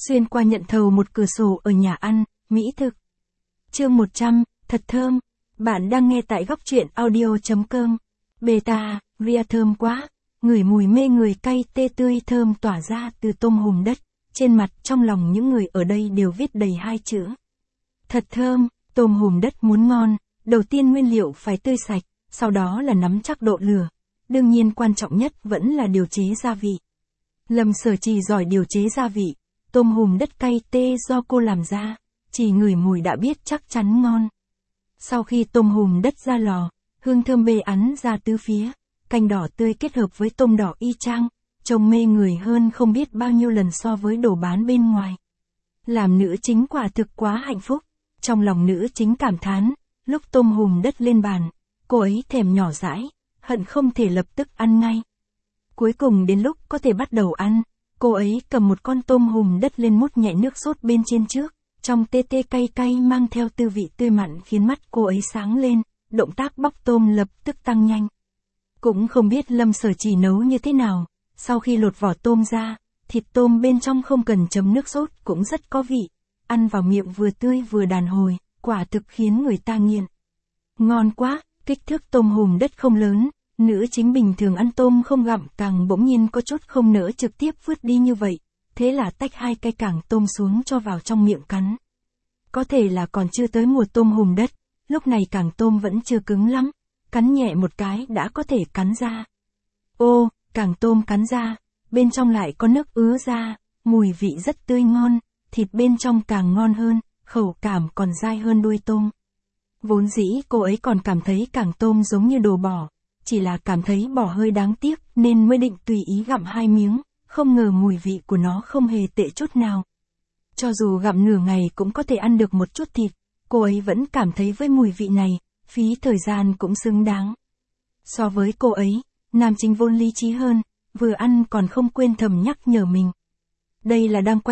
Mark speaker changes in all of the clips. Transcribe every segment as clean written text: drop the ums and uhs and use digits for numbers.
Speaker 1: Xuyên qua nhận thầu một cửa sổ ở nhà ăn, mỹ thực. Chương 100, thật thơm. Bạn đang nghe tại góc truyện audio.com. Beta, ria thơm quá. Ngửi mùi mê người cay tê tươi thơm tỏa ra từ tôm hùm đất. Trên mặt trong lòng những người ở đây đều viết đầy hai chữ. Thật thơm, tôm hùm đất muốn ngon, đầu tiên nguyên liệu phải tươi sạch, sau đó là nắm chắc độ lửa. Đương nhiên quan trọng nhất vẫn là điều chế gia vị. Lâm Sở Trì giỏi điều chế gia vị. Tôm hùm đất cay tê do cô làm ra, chỉ ngửi mùi đã biết chắc chắn ngon. Sau khi tôm hùm đất ra lò, hương thơm bê ắn ra tứ phía, canh đỏ tươi kết hợp với tôm đỏ y chang, trông mê người hơn không biết bao nhiêu lần so với đồ bán bên ngoài. Làm nữ chính quả thực quá hạnh phúc, trong lòng nữ chính cảm thán, lúc tôm hùm đất lên bàn, cô ấy thèm nhỏ dãi, hận không thể lập tức ăn ngay. Cuối cùng đến lúc có thể bắt đầu ăn, cô ấy cầm một con tôm hùm đất lên mút nhẹ nước sốt bên trên trước, trong tê tê cay cay mang theo tư vị tươi mặn khiến mắt cô ấy sáng lên, động tác bóc tôm lập tức tăng nhanh. Cũng không biết Lâm Sở Trì nấu như thế nào, sau khi lột vỏ tôm ra, thịt tôm bên trong không cần chấm nước sốt cũng rất có vị, ăn vào miệng vừa tươi vừa đàn hồi, quả thực khiến người ta nghiện. Ngon quá, kích thước tôm hùm đất không lớn. Nữ chính bình thường ăn tôm không gặm càng bỗng nhiên có chút không nỡ trực tiếp vứt đi như vậy, thế là tách hai cây cảng tôm xuống cho vào trong miệng cắn. Có thể là còn chưa tới mùa tôm hùm đất, lúc này cảng tôm vẫn chưa cứng lắm, cắn nhẹ một cái đã có thể cắn ra. Ô, cảng tôm cắn ra, bên trong lại có nước ứa ra, mùi vị rất tươi ngon, thịt bên trong càng ngon hơn, khẩu cảm còn dai hơn đuôi tôm. Vốn dĩ cô ấy còn cảm thấy cảng tôm giống như đồ bỏ. Chỉ là cảm thấy bỏ hơi đáng tiếc nên mới định tùy ý gặm hai miếng, không ngờ mùi vị của nó không hề tệ chút nào. Cho dù gặm nửa ngày cũng có thể ăn được một chút thịt, cô ấy vẫn cảm thấy với mùi vị này, phí thời gian cũng xứng đáng. So với cô ấy, nam chính vốn lý trí hơn, vừa ăn còn không quên thầm nhắc nhở mình. Đây là đang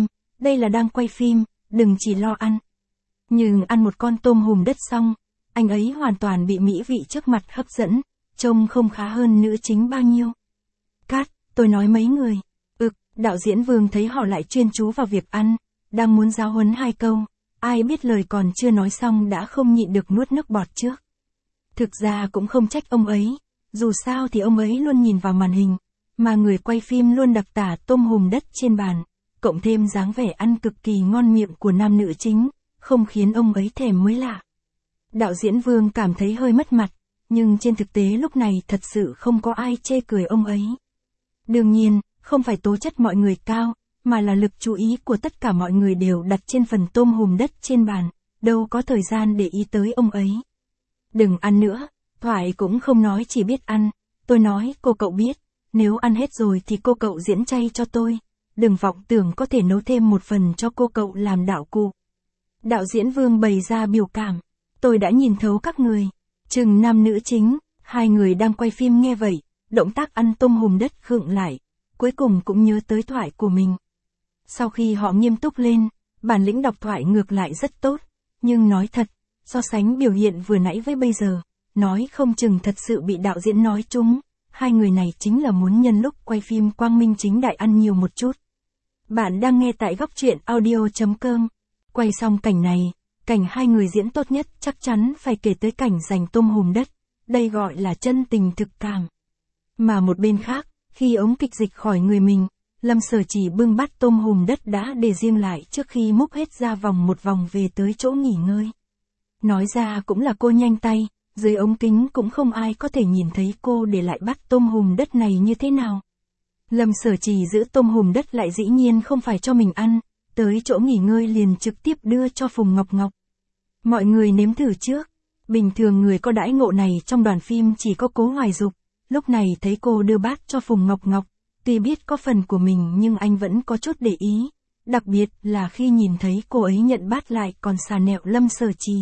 Speaker 1: quay phim, đừng chỉ lo ăn. Nhưng ăn một con tôm hùm đất xong, anh ấy hoàn toàn bị mỹ vị trước mặt hấp dẫn. Trông không khá hơn nữ chính bao nhiêu. Cát, tôi nói mấy người. Đạo diễn Vương thấy họ lại chuyên chú vào việc ăn, đang muốn giáo huấn hai câu, ai biết lời còn chưa nói xong đã không nhịn được nuốt nước bọt trước. Thực ra cũng không trách ông ấy, dù sao thì ông ấy luôn nhìn vào màn hình, mà người quay phim luôn đặc tả tôm hùm đất trên bàn, cộng thêm dáng vẻ ăn cực kỳ ngon miệng của nam nữ chính, không khiến ông ấy thèm mới lạ. Đạo diễn Vương cảm thấy hơi mất mặt. Nhưng trên thực tế lúc này thật sự không có ai chê cười ông ấy. Đương nhiên, không phải tố chất mọi người cao, mà là lực chú ý của tất cả mọi người đều đặt trên phần tôm hùm đất trên bàn, đâu có thời gian để ý tới ông ấy. Đừng ăn nữa, Thoại cũng không nói chỉ biết ăn, tôi nói cô cậu biết, nếu ăn hết rồi thì cô cậu diễn chay cho tôi, đừng vọng tưởng có thể nấu thêm một phần cho cô cậu làm đạo cụ. Đạo diễn Vương bày ra biểu cảm, tôi đã nhìn thấu các người. Chừng nam nữ chính, hai người đang quay phim nghe vậy, động tác ăn tôm hùm đất khựng lại, cuối cùng cũng nhớ tới thoại của mình. Sau khi họ nghiêm túc lên, bản lĩnh đọc thoại ngược lại rất tốt, nhưng nói thật, so sánh biểu hiện vừa nãy với bây giờ, nói không chừng thật sự bị đạo diễn nói trúng, hai người này chính là muốn nhân lúc quay phim quang minh chính đại ăn nhiều một chút. Bạn đang nghe tại góc truyện audio.com, quay xong cảnh này. Cảnh hai người diễn tốt nhất chắc chắn phải kể tới cảnh giành tôm hùm đất, đây gọi là chân tình thực cảm. Mà một bên khác, khi ống kịch dịch khỏi người mình, Lâm Sở Trì bưng bát tôm hùm đất đã để riêng lại trước khi múc hết ra một vòng về tới chỗ nghỉ ngơi. Nói ra cũng là cô nhanh tay, dưới ống kính cũng không ai có thể nhìn thấy cô để lại bát tôm hùm đất này như thế nào. Lâm Sở Trì giữ tôm hùm đất lại dĩ nhiên không phải cho mình ăn. Tới chỗ nghỉ ngơi liền trực tiếp đưa cho Phùng Ngọc Ngọc. Mọi người nếm thử trước. Bình thường người có đãi ngộ này trong đoàn phim chỉ có Cố Hoài Dục. Lúc này thấy cô đưa bát cho Phùng Ngọc Ngọc, tuy biết có phần của mình nhưng anh vẫn có chút để ý. Đặc biệt là khi nhìn thấy cô ấy nhận bát lại còn xà nẹo Lâm Sở Trì.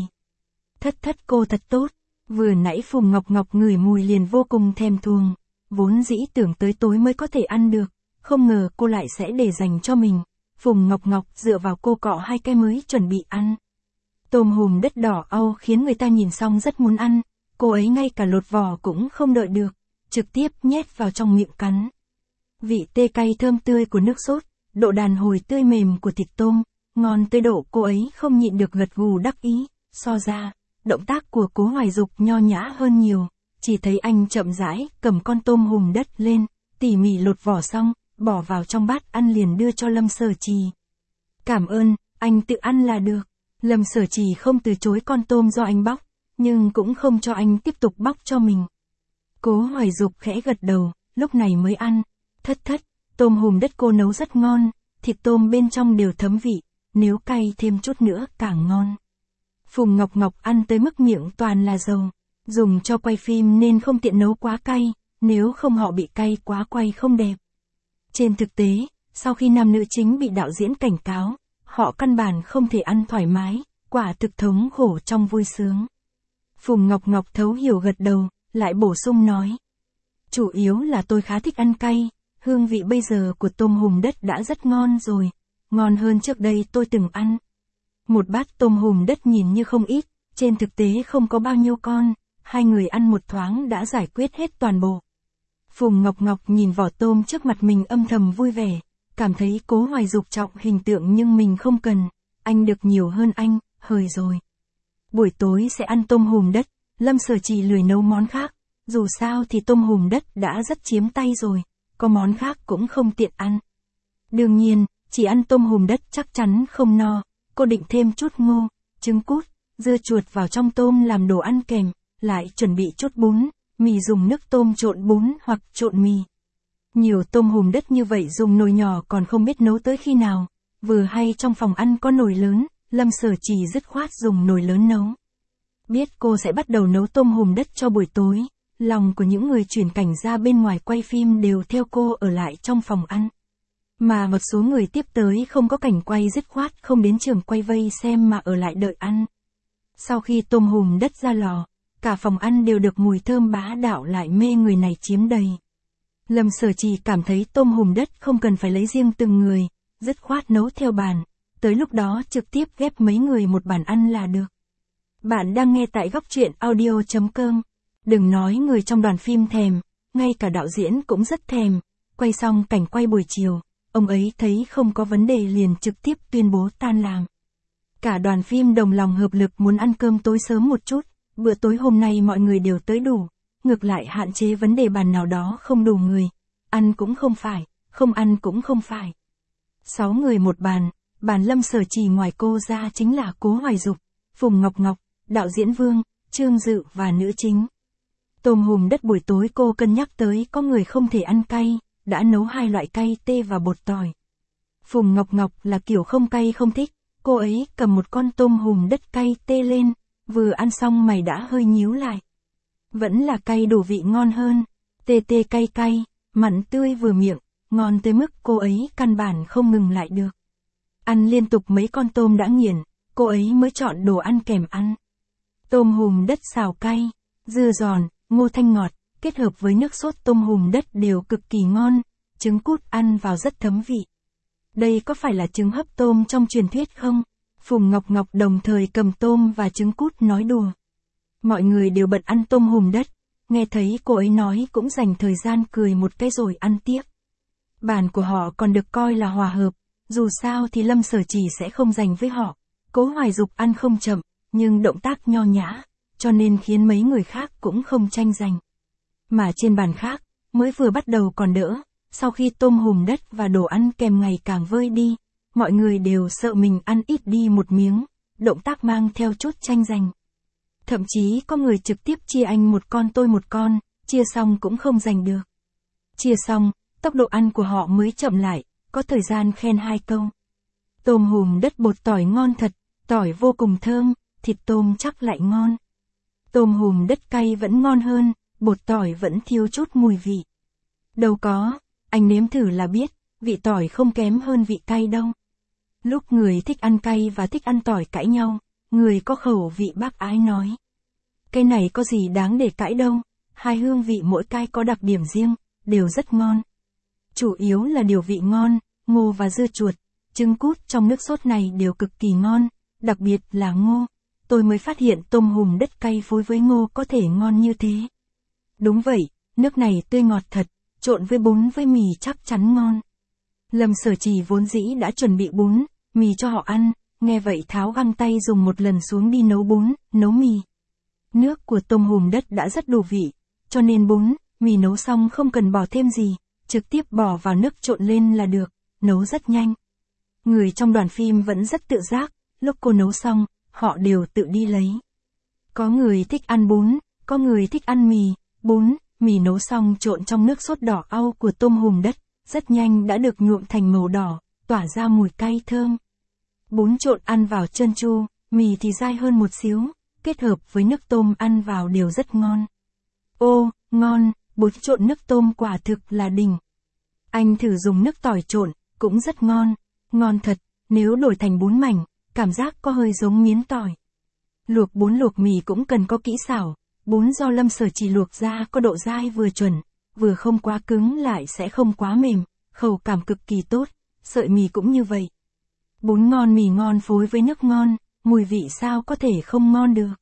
Speaker 1: Thất cô thật tốt. Vừa nãy Phùng Ngọc Ngọc ngửi mùi liền vô cùng thèm thuồng. Vốn dĩ tưởng tới tối mới có thể ăn được. Không ngờ cô lại sẽ để dành cho mình. Phùng Ngọc Ngọc dựa vào cô cọ hai cái mới chuẩn bị ăn. Tôm hùm đất đỏ au khiến người ta nhìn xong rất muốn ăn, cô ấy ngay cả lột vỏ cũng không đợi được, trực tiếp nhét vào trong miệng cắn. Vị tê cay thơm tươi của nước sốt, độ đàn hồi tươi mềm của thịt tôm, ngon tới độ cô ấy không nhịn được gật gù đắc ý. So ra, động tác của Cố Hoài Dục nho nhã hơn nhiều, chỉ thấy anh chậm rãi cầm con tôm hùm đất lên, tỉ mỉ lột vỏ xong, bỏ vào trong bát ăn liền đưa cho Lâm Sở Trì. Cảm ơn, anh tự ăn là được. Lâm Sở Trì không từ chối con tôm do anh bóc, nhưng cũng không cho anh tiếp tục bóc cho mình. Cố Hoài Dục khẽ gật đầu, lúc này mới ăn. Thất, tôm hùm đất cô nấu rất ngon, thịt tôm bên trong đều thấm vị, nếu cay thêm chút nữa càng ngon. Phùng Ngọc Ngọc ăn tới mức miệng toàn là dầu, dùng cho quay phim nên không tiện nấu quá cay, nếu không họ bị cay quá quay không đẹp. Trên thực tế, sau khi nam nữ chính bị đạo diễn cảnh cáo, họ căn bản không thể ăn thoải mái, quả thực thống khổ trong vui sướng. Phùng Ngọc Ngọc thấu hiểu gật đầu, lại bổ sung nói. Chủ yếu là tôi khá thích ăn cay, hương vị bây giờ của tôm hùm đất đã rất ngon rồi, ngon hơn trước đây tôi từng ăn. Một bát tôm hùm đất nhìn như không ít, trên thực tế không có bao nhiêu con, hai người ăn một thoáng đã giải quyết hết toàn bộ. Phùng Ngọc Ngọc nhìn vỏ tôm trước mặt mình âm thầm vui vẻ, cảm thấy Cố Hoài Dục trọng hình tượng nhưng mình không cần, anh được nhiều hơn anh, hời rồi. Buổi tối sẽ ăn tôm hùm đất, Lâm Sở Trì lười nấu món khác, dù sao thì tôm hùm đất đã rất chiếm tay rồi, có món khác cũng không tiện ăn. Đương nhiên, chỉ ăn tôm hùm đất chắc chắn không no, cô định thêm chút ngô, trứng cút, dưa chuột vào trong tôm làm đồ ăn kèm, lại chuẩn bị chút bún, mì dùng nước tôm trộn bún hoặc trộn mì. Nhiều tôm hùm đất như vậy dùng nồi nhỏ còn không biết nấu tới khi nào, vừa hay trong phòng ăn có nồi lớn, Lâm Sở Trì dứt khoát dùng nồi lớn nấu. Biết cô sẽ bắt đầu nấu tôm hùm đất cho buổi tối, lòng của những người chuyển cảnh ra bên ngoài quay phim đều theo cô ở lại trong phòng ăn. Mà một số người tiếp tới không có cảnh quay dứt khoát không đến trường quay vây xem mà ở lại đợi ăn. Sau khi tôm hùm đất ra lò, cả phòng ăn đều được mùi thơm bá đạo lại mê người này chiếm đầy. Lâm Sở Trì cảm thấy tôm hùm đất không cần phải lấy riêng từng người, dứt khoát nấu theo bàn, tới lúc đó trực tiếp ghép mấy người một bàn ăn là được. Bạn đang nghe tại góc truyện audio.com. Đừng nói người trong đoàn phim thèm, ngay cả đạo diễn cũng rất thèm. Quay xong cảnh quay buổi chiều, ông ấy thấy không có vấn đề liền trực tiếp tuyên bố tan làm. Cả đoàn phim đồng lòng hợp lực muốn ăn cơm tối sớm một chút, bữa tối hôm nay mọi người đều tới đủ, ngược lại hạn chế vấn đề bàn nào đó không đủ người, ăn cũng không phải, không ăn cũng không phải. 6 người một bàn, bàn Lâm Sở Trì ngoài cô ra chính là Cố Hoài Dục, Phùng Ngọc Ngọc, đạo diễn Vương, Trương Dự và nữ chính. Tôm hùm đất buổi tối cô cân nhắc tới có người không thể ăn cay, đã nấu 2 loại cay tê và bột tỏi. Phùng Ngọc Ngọc là kiểu không cay không thích, cô ấy cầm một con tôm hùm đất cay tê lên, vừa ăn xong mày đã hơi nhíu lại. Vẫn là cay đủ vị ngon hơn, tê tê cay cay, mặn tươi vừa miệng, ngon tới mức cô ấy căn bản không ngừng lại được. Ăn liên tục mấy con tôm đã nghiền, cô ấy mới chọn đồ ăn kèm ăn. Tôm hùm đất xào cay, dưa giòn, ngô thanh ngọt, kết hợp với nước sốt tôm hùm đất đều cực kỳ ngon, trứng cút ăn vào rất thấm vị. Đây có phải là trứng hấp tôm trong truyền thuyết không? Phùng Ngọc Ngọc đồng thời cầm tôm và trứng cút nói đùa. Mọi người đều bận ăn tôm hùm đất, nghe thấy cô ấy nói cũng dành thời gian cười một cái rồi ăn tiếp. Bàn của họ còn được coi là hòa hợp, dù sao thì Lâm Sở Trì sẽ không giành với họ. Cố Hoài Dục ăn không chậm, nhưng động tác nho nhã, cho nên khiến mấy người khác cũng không tranh giành. Mà trên bàn khác, mới vừa bắt đầu còn đỡ, sau khi tôm hùm đất và đồ ăn kèm ngày càng vơi đi, mọi người đều sợ mình ăn ít đi một miếng, động tác mang theo chút tranh giành. Thậm chí có người trực tiếp chia anh một con tôi một con, chia xong cũng không giành được. Chia xong, tốc độ ăn của họ mới chậm lại, có thời gian khen 2 câu. Tôm hùm đất bột tỏi ngon thật, tỏi vô cùng thơm, thịt tôm chắc lại ngon. Tôm hùm đất cay vẫn ngon hơn, bột tỏi vẫn thiếu chút mùi vị. Đâu có, anh nếm thử là biết, vị tỏi không kém hơn vị cay đâu. Lúc người thích ăn cay và thích ăn tỏi cãi nhau, người có khẩu vị bác ái nói. Cái này có gì đáng để cãi đâu, hai hương vị mỗi cái có đặc điểm riêng, đều rất ngon. Chủ yếu là điều vị ngon, ngô và dưa chuột, trứng cút trong nước sốt này đều cực kỳ ngon, đặc biệt là ngô. Tôi mới phát hiện tôm hùm đất cay phối với ngô có thể ngon như thế. Đúng vậy, nước này tươi ngọt thật, trộn với bún với mì chắc chắn ngon. Lâm Sở Trì vốn dĩ đã chuẩn bị bún, mì cho họ ăn, nghe vậy tháo găng tay dùng một lần xuống đi nấu bún, nấu mì. Nước của tôm hùm đất đã rất đủ vị, cho nên bún, mì nấu xong không cần bỏ thêm gì, trực tiếp bỏ vào nước trộn lên là được, nấu rất nhanh. Người trong đoàn phim vẫn rất tự giác, lúc cô nấu xong, họ đều tự đi lấy. Có người thích ăn bún, có người thích ăn mì, bún, mì nấu xong trộn trong nước sốt đỏ au của tôm hùm đất, rất nhanh đã được nhuộm thành màu đỏ, tỏa ra mùi cay thơm. Bún trộn ăn vào trơn tru, mì thì dai hơn một xíu, kết hợp với nước tôm ăn vào đều rất ngon. Ô, ngon, bún trộn nước tôm quả thực là đỉnh. Anh thử dùng nước tỏi trộn, cũng rất ngon, ngon thật, nếu đổi thành bún mảnh, cảm giác có hơi giống miến tỏi. Luộc bún luộc mì cũng cần có kỹ xảo, bún do Lâm Sở Trì luộc ra có độ dai vừa chuẩn, vừa không quá cứng lại sẽ không quá mềm, khẩu cảm cực kỳ tốt, sợi mì cũng như vậy. Bún ngon mì ngon phối với nước ngon, mùi vị sao có thể không ngon được.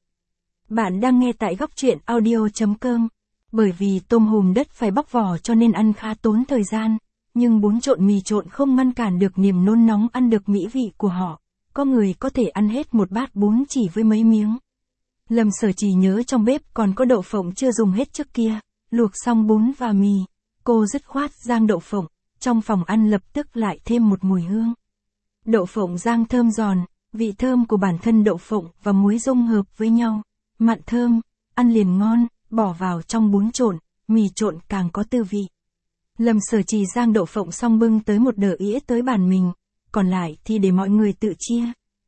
Speaker 1: Bạn đang nghe tại góc truyện audio.com. Bởi vì tôm hùm đất phải bóc vỏ cho nên ăn khá tốn thời gian, nhưng bún trộn mì trộn không ngăn cản được niềm nôn nóng ăn được mỹ vị của họ. Có người có thể ăn hết một bát bún chỉ với mấy miếng. Lâm Sở Trì nhớ trong bếp còn có đậu phộng chưa dùng hết trước kia, luộc xong bún và mì, cô dứt khoát rang đậu phộng, trong phòng ăn lập tức lại thêm một mùi hương. Đậu phộng rang thơm giòn, vị thơm của bản thân đậu phộng và muối dung hợp với nhau, mặn thơm, ăn liền ngon, bỏ vào trong bún trộn, mì trộn càng có tư vị. Lâm Sở Trì rang đậu phộng xong bưng tới một đĩa ĩa tới bàn mình, còn lại thì để mọi người tự chia.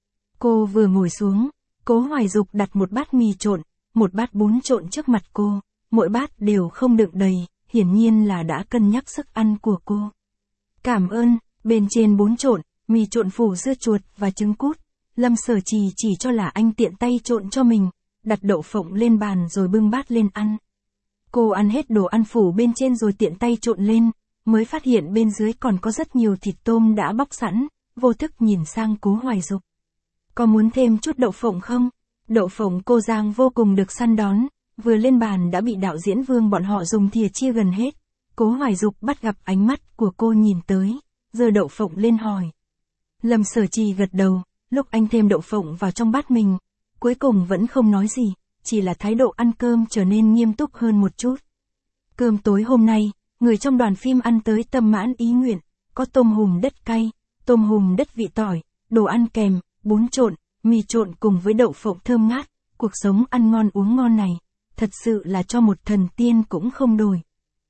Speaker 1: Cô vừa ngồi xuống, Cố Hoài Dục đặt một bát mì trộn, một bát bún trộn trước mặt cô, mỗi bát đều không đựng đầy, hiển nhiên là đã cân nhắc sức ăn của cô. Cảm ơn, bên trên bún trộn, mì trộn phủ dưa chuột và trứng cút, Lâm Sở Trì chỉ cho là anh tiện tay trộn cho mình, đặt đậu phộng lên bàn rồi bưng bát lên ăn. Cô ăn hết đồ ăn phủ bên trên rồi tiện tay trộn lên, mới phát hiện bên dưới còn có rất nhiều thịt tôm đã bóc sẵn, vô thức nhìn sang Cố Hoài Dục. Có muốn thêm chút đậu phộng không? Đậu phộng cô rang vô cùng được săn đón, vừa lên bàn đã bị đạo diễn Vương bọn họ dùng thìa chia gần hết. Cố Hoài Dục bắt gặp ánh mắt của cô nhìn tới, giơ đậu phộng lên hỏi. Lâm Sở Trì gật đầu, lúc anh thêm đậu phộng vào trong bát mình, cuối cùng vẫn không nói gì, chỉ là thái độ ăn cơm trở nên nghiêm túc hơn một chút. Cơm tối hôm nay, người trong đoàn phim ăn tới tâm mãn ý nguyện, có tôm hùm đất cay, tôm hùm đất vị tỏi, đồ ăn kèm, bún trộn, mì trộn cùng với đậu phộng thơm ngát, cuộc sống ăn ngon uống ngon này, thật sự là cho một thần tiên cũng không đổi.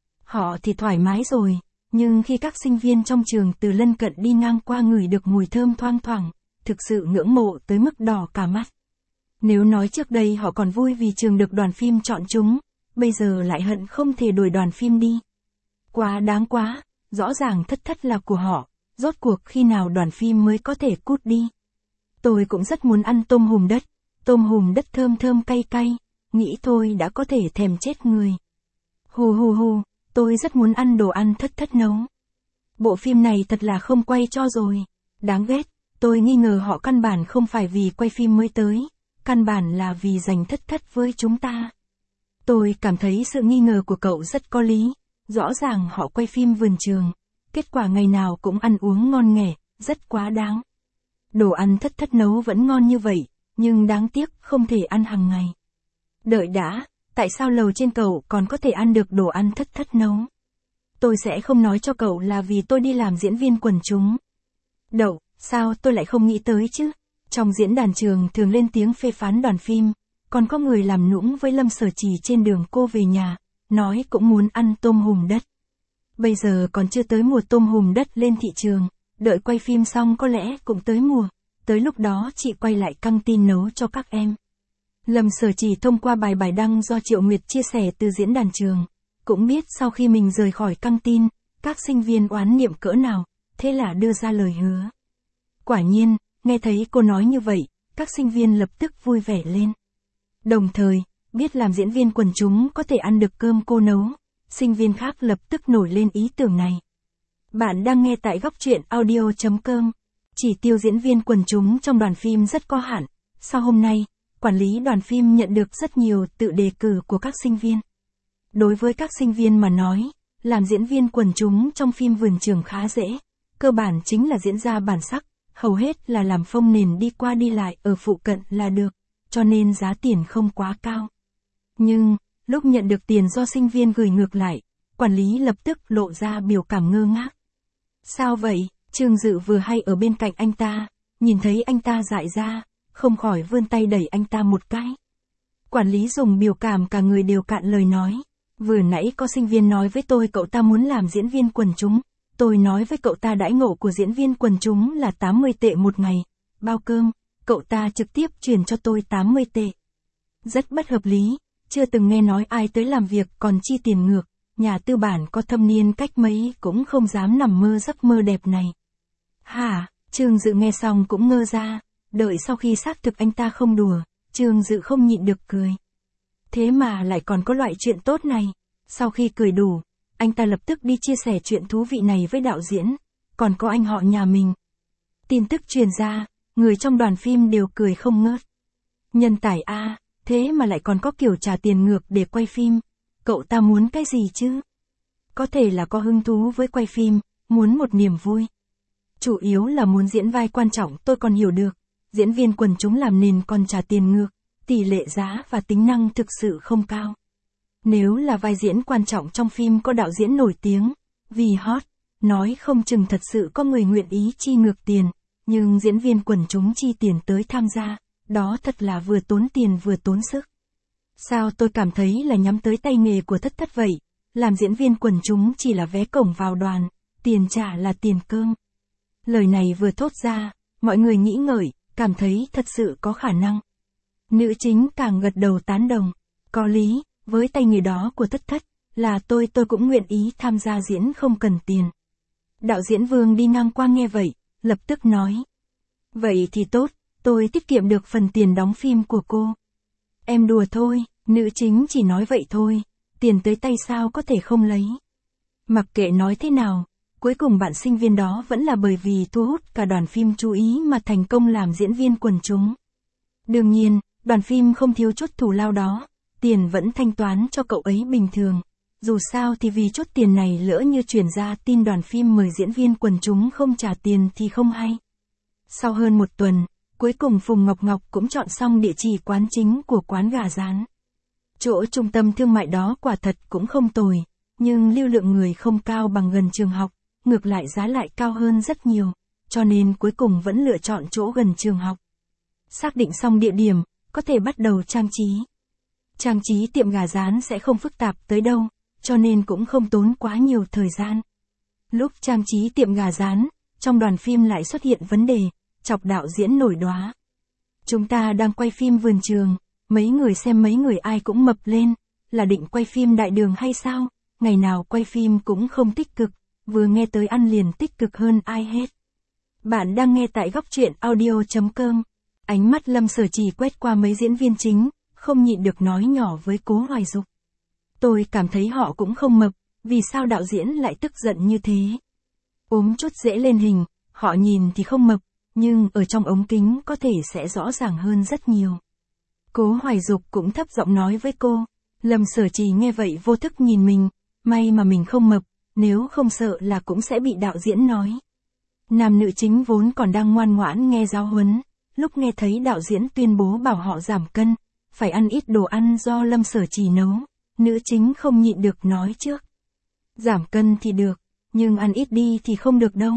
Speaker 1: Họ thì thoải mái rồi, nhưng khi các sinh viên trong trường từ lân cận đi ngang qua ngửi được mùi thơm thoang thoảng, thực sự ngưỡng mộ tới mức đỏ cả mắt. Nếu nói trước đây họ còn vui vì trường được đoàn phim chọn chúng, bây giờ lại hận không thể đuổi đoàn phim đi. Quá đáng quá, rõ ràng thất thất là của họ, rốt cuộc khi nào đoàn phim mới có thể cút đi. Tôi cũng rất muốn ăn tôm hùm đất thơm thơm cay cay, nghĩ thôi đã có thể thèm chết người. Hù hù hù, tôi rất muốn ăn đồ ăn thất thất nấu. Bộ phim này thật là không quay cho rồi, đáng ghét, tôi nghi ngờ họ căn bản không phải vì quay phim mới tới, căn bản là vì giành thất thất với chúng ta. Tôi cảm thấy sự nghi ngờ của cậu rất có lý, rõ ràng họ quay phim vườn trường, kết quả ngày nào cũng ăn uống ngon nghẻ, rất quá đáng. Đồ ăn thất thất nấu vẫn ngon như vậy, nhưng đáng tiếc không thể ăn hàng ngày. Đợi đã, tại sao lầu trên cậu còn có thể ăn được đồ ăn thất thất nấu? Tôi sẽ không nói cho cậu là vì tôi đi làm diễn viên quần chúng. Đậu, sao tôi lại không nghĩ tới chứ? Trong diễn đàn trường thường lên tiếng phê phán đoàn phim, còn có người làm nũng với Lâm Sở Trì trên đường cô về nhà, nói cũng muốn ăn tôm hùm đất. Bây giờ còn chưa tới mùa tôm hùm đất lên thị trường, đợi quay phim xong có lẽ cũng tới mùa, tới lúc đó chị quay lại căng tin nấu cho các em. Lâm Sở Trì thông qua bài đăng do Triệu Nguyệt chia sẻ từ diễn đàn trường, cũng biết sau khi mình rời khỏi căng tin, các sinh viên oán niệm cỡ nào, thế là đưa ra lời hứa. Quả nhiên, nghe thấy cô nói như vậy, các sinh viên lập tức vui vẻ lên. Đồng thời, biết làm diễn viên quần chúng có thể ăn được cơm cô nấu, sinh viên khác lập tức nổi lên ý tưởng này. Bạn đang nghe tại góc truyện audio.com. Chỉ tiêu diễn viên quần chúng trong đoàn phim rất có hạn. Sau hôm nay, quản lý đoàn phim nhận được rất nhiều tự đề cử của các sinh viên. Đối với các sinh viên mà nói, làm diễn viên quần chúng trong phim vườn trường khá dễ. cơ bản chính là diễn ra bản sắc, hầu hết là làm phông nền đi qua đi lại ở phụ cận là được, cho nên giá tiền không quá cao. Nhưng, lúc nhận được tiền do sinh viên gửi ngược lại, quản lý lập tức lộ ra biểu cảm ngơ ngác. Sao vậy? Trương Dự vừa hay ở bên cạnh anh ta, nhìn thấy anh ta dại ra, không khỏi vươn tay đẩy anh ta một cái. Quản lý dùng biểu cảm cả người đều cạn lời nói. Vừa nãy có sinh viên nói với tôi cậu ta muốn làm diễn viên quần chúng. Tôi nói với cậu ta đãi ngộ của diễn viên quần chúng là 80 tệ một ngày, bao cơm, cậu ta trực tiếp chuyển cho tôi 80 tệ. Rất bất hợp lý, chưa từng nghe nói ai tới làm việc còn chi tiền ngược, nhà tư bản có thâm niên cách mấy cũng không dám nằm mơ giấc mơ đẹp này. Hả? Trương Dự nghe xong cũng ngơ ra, đợi sau khi xác thực anh ta không đùa, Trương Dự không nhịn được cười. Thế mà lại còn có loại chuyện tốt này. Sau khi cười đủ, anh ta lập tức đi chia sẻ chuyện thú vị này với đạo diễn, còn có anh họ nhà mình. Tin tức truyền ra, người trong đoàn phim đều cười không ngớt. Nhân tài a, thế mà lại còn có kiểu trả tiền ngược để quay phim, cậu ta muốn cái gì chứ? Có thể là có hứng thú với quay phim, muốn một niềm vui. Chủ yếu là muốn diễn vai quan trọng tôi còn hiểu được, diễn viên quần chúng làm nền còn trả tiền ngược, tỷ lệ giá và tính năng thực sự không cao. Nếu là vai diễn quan trọng trong phim có đạo diễn nổi tiếng, vì hot, nói không chừng thật sự có người nguyện ý chi ngược tiền, nhưng diễn viên quần chúng chi tiền tới tham gia, đó thật là vừa tốn tiền vừa tốn sức. Sao tôi cảm thấy là nhắm tới tay nghề của Thất Thất vậy, làm diễn viên quần chúng chỉ là vé cổng vào đoàn, tiền trả là tiền cơm. Lời này vừa thốt ra, mọi người nghĩ ngợi, cảm thấy thật sự có khả năng. Nữ chính càng gật đầu tán đồng, có lý, với tay nghề đó của Thất Thất, là tôi cũng nguyện ý tham gia diễn không cần tiền. Đạo diễn Vương đi ngang qua nghe vậy, lập tức nói. Vậy thì tốt, tôi tiết kiệm được phần tiền đóng phim của cô. Em đùa thôi, nữ chính chỉ nói vậy thôi, tiền tới tay sao có thể không lấy. Mặc kệ nói thế nào, cuối cùng bạn sinh viên đó vẫn là bởi vì thu hút cả đoàn phim chú ý mà thành công làm diễn viên quần chúng. Đương nhiên, đoàn phim không thiếu chút thù lao đó, tiền vẫn thanh toán cho cậu ấy bình thường. Dù sao thì vì chút tiền này lỡ như truyền ra tin đoàn phim mời diễn viên quần chúng không trả tiền thì không hay. Sau hơn một tuần, cuối cùng Phùng Ngọc Ngọc cũng chọn xong địa chỉ quán chính của quán gà rán. Chỗ trung tâm thương mại đó quả thật cũng không tồi, nhưng lưu lượng người không cao bằng gần trường học, ngược lại giá lại cao hơn rất nhiều, cho nên cuối cùng vẫn lựa chọn chỗ gần trường học. Xác định xong địa điểm, có thể bắt đầu trang trí. Trang trí tiệm gà rán sẽ không phức tạp tới đâu, cho nên cũng không tốn quá nhiều thời gian. Lúc trang trí tiệm gà rán, trong đoàn phim lại xuất hiện vấn đề, chọc đạo diễn nổi đoá. Chúng ta đang quay phim vườn trường, mấy người xem mấy người ai cũng mập lên, là định quay phim đại đường hay sao, ngày nào quay phim cũng không tích cực, vừa nghe tới ăn liền tích cực hơn ai hết. Bạn đang nghe tại góc truyện audio.com. Ánh mắt Lâm Sở Trì quét qua mấy diễn viên chính, không nhịn được nói nhỏ với Cố Hoài Dục. Tôi cảm thấy họ cũng không mập, vì sao đạo diễn lại tức giận như thế? Ốm chút dễ lên hình, họ nhìn thì không mập, nhưng ở trong ống kính có thể sẽ rõ ràng hơn rất nhiều. Cố Hoài Dục cũng thấp giọng nói với cô. Lâm Sở Trì nghe vậy vô thức nhìn mình, may mà mình không mập, nếu không sợ là cũng sẽ bị đạo diễn nói. Nam nữ chính vốn còn đang ngoan ngoãn nghe giáo huấn, lúc nghe thấy đạo diễn tuyên bố bảo họ giảm cân, phải ăn ít đồ ăn do Lâm Sở Trì nấu, nữ chính không nhịn được nói trước. Giảm cân thì được, nhưng ăn ít đi thì không được đâu.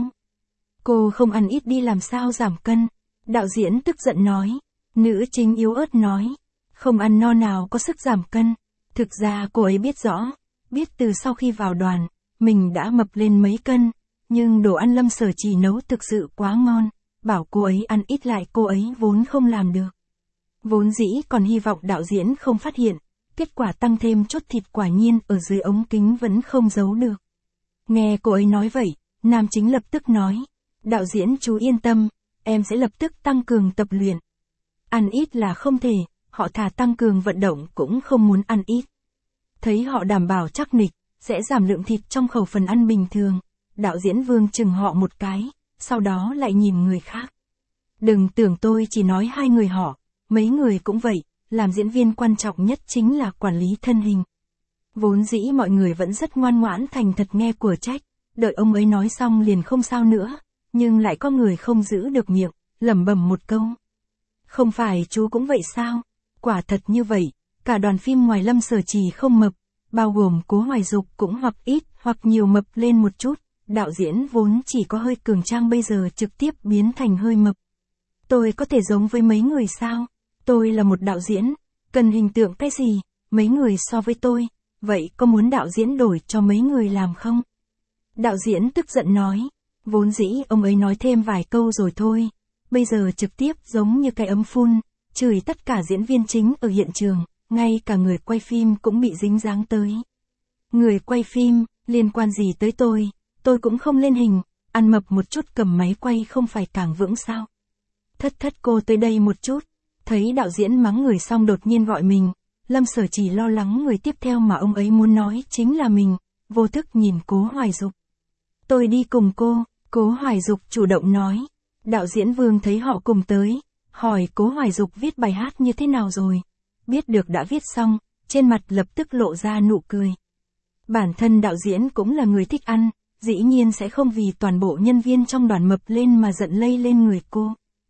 Speaker 1: Cô không ăn ít đi làm sao giảm cân? Đạo diễn tức giận nói. Nữ chính yếu ớt nói. Không ăn no nào có sức giảm cân. Thực ra cô ấy biết rõ, biết từ sau khi vào đoàn, mình đã mập lên mấy cân, nhưng đồ ăn Lâm Sở Trì nấu thực sự quá ngon, bảo cô ấy ăn ít lại cô ấy vốn không làm được. Vốn dĩ còn hy vọng đạo diễn không phát hiện, kết quả tăng thêm chút thịt quả nhiên ở dưới ống kính vẫn không giấu được. Nghe cô ấy nói vậy, nam chính lập tức nói, đạo diễn chú yên tâm, em sẽ lập tức tăng cường tập luyện. Ăn ít là không thể, họ thà tăng cường vận động cũng không muốn ăn ít. Thấy họ đảm bảo chắc nịch, sẽ giảm lượng thịt trong khẩu phần ăn bình thường, đạo diễn Vương chừng họ một cái, sau đó lại nhìn người khác. Đừng tưởng tôi chỉ nói hai người họ, mấy người cũng vậy, làm diễn viên quan trọng nhất chính là quản lý thân hình. Vốn dĩ mọi người vẫn rất ngoan ngoãn thành thật nghe của trách, đợi ông ấy nói xong liền không sao nữa, nhưng lại có người không giữ được miệng, lẩm bẩm một câu. Không phải chú cũng vậy sao? Quả thật như vậy, cả đoàn phim ngoài Lâm Sở Trì không mập, bao gồm Cố Hoài Dục cũng hoặc ít hoặc nhiều mập lên một chút, đạo diễn vốn chỉ có hơi cường trang bây giờ trực tiếp biến thành hơi mập. Tôi có thể giống với mấy người sao? Tôi là một đạo diễn, cần hình tượng cái gì, mấy người so với tôi, vậy có muốn đạo diễn đổi cho mấy người làm không? Đạo diễn tức giận nói, vốn dĩ ông ấy nói thêm vài câu rồi thôi, bây giờ trực tiếp giống như cái ấm phun, chửi tất cả diễn viên chính ở hiện trường, ngay cả người quay phim cũng bị dính dáng tới. Người quay phim, liên quan gì tới tôi cũng không lên hình, ăn mập một chút cầm máy quay không phải càng vững sao? Thất cô tới đây một chút, thấy đạo diễn mắng người xong đột nhiên gọi mình, Lâm Sở Trì lo lắng người tiếp theo mà ông ấy muốn nói chính là mình, vô thức nhìn Cố Hoài Dục. Tôi đi cùng cô, Cố Hoài Dục chủ động nói. Đạo diễn Vương thấy họ cùng tới, hỏi Cố Hoài Dục viết bài hát như thế nào rồi. Biết được đã viết xong, trên mặt lập tức lộ ra nụ cười. Bản thân đạo diễn cũng là người thích ăn, dĩ nhiên sẽ không vì toàn bộ nhân viên trong đoàn mập lên mà giận lây lên người cô.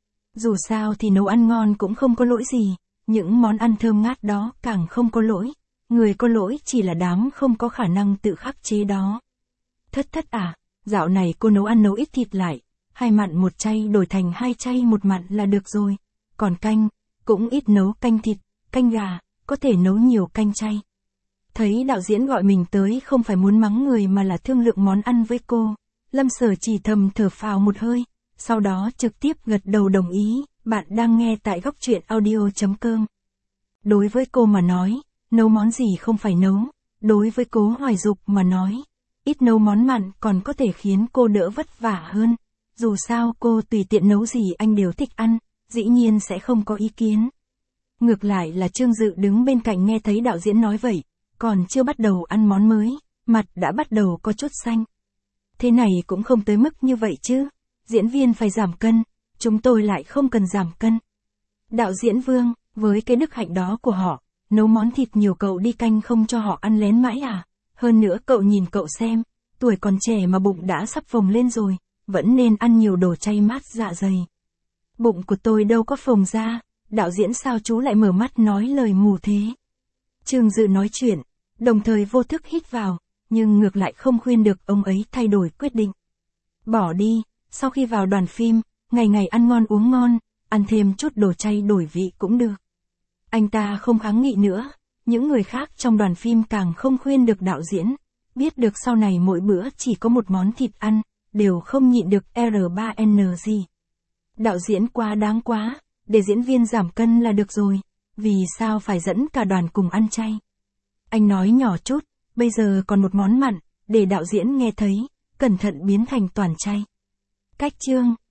Speaker 1: Dù sao thì nấu ăn ngon cũng không có lỗi gì, những món ăn thơm ngát đó càng không có lỗi. Người có lỗi chỉ là đám không có khả năng tự khắc chế đó. Thất à, dạo này cô nấu ăn nấu ít thịt lại, 2 mặn 1 chay đổi thành 2 chay 1 mặn là được rồi. Còn canh, cũng ít nấu canh thịt, canh gà, có thể nấu nhiều canh chay. Thấy đạo diễn gọi mình tới không phải muốn mắng người mà là thương lượng món ăn với cô, Lâm Sở Trì thầm thở phào một hơi, sau đó trực tiếp gật đầu đồng ý. Bạn đang nghe tại Góc Truyện Audio.com. Đối với cô mà nói, nấu món gì không phải nấu, đối với Cố Hoài Dục mà nói, ít nấu món mặn còn có thể khiến cô đỡ vất vả hơn. Dù sao cô tùy tiện nấu gì anh đều thích ăn, dĩ nhiên sẽ không có ý kiến. Ngược lại là Trương Dự đứng bên cạnh nghe thấy đạo diễn nói vậy, còn chưa bắt đầu ăn món mới, mặt đã bắt đầu có chút xanh. Thế này cũng không tới mức như vậy chứ, diễn viên phải giảm cân, chúng tôi lại không cần giảm cân. Đạo diễn Vương, với cái đức hạnh đó của họ, nấu món thịt nhiều cậu đi canh không cho họ ăn lén mãi à? Hơn nữa cậu nhìn cậu xem, tuổi còn trẻ mà bụng đã sắp phồng lên rồi, vẫn nên ăn nhiều đồ chay mát dạ dày. Bụng của tôi đâu có phồng ra, đạo diễn sao chú lại mở mắt nói lời mù thế? Trương Dự nói chuyện, đồng thời vô thức hít vào, nhưng ngược lại không khuyên được ông ấy thay đổi quyết định. Bỏ đi, sau khi vào đoàn phim, ngày ngày ăn ngon uống ngon, ăn thêm chút đồ chay đổi vị cũng được. Anh ta không kháng nghị nữa, những người khác trong đoàn phim càng không khuyên được đạo diễn, biết được sau này mỗi bữa chỉ có một món thịt ăn, đều không nhịn được R3N gì. Đạo diễn quá đáng quá, để diễn viên giảm cân là được rồi, vì sao phải dẫn cả đoàn cùng ăn chay. Anh nói nhỏ chút, bây giờ còn một món mặn, để đạo diễn nghe thấy, cẩn thận biến thành toàn chay. Cách chương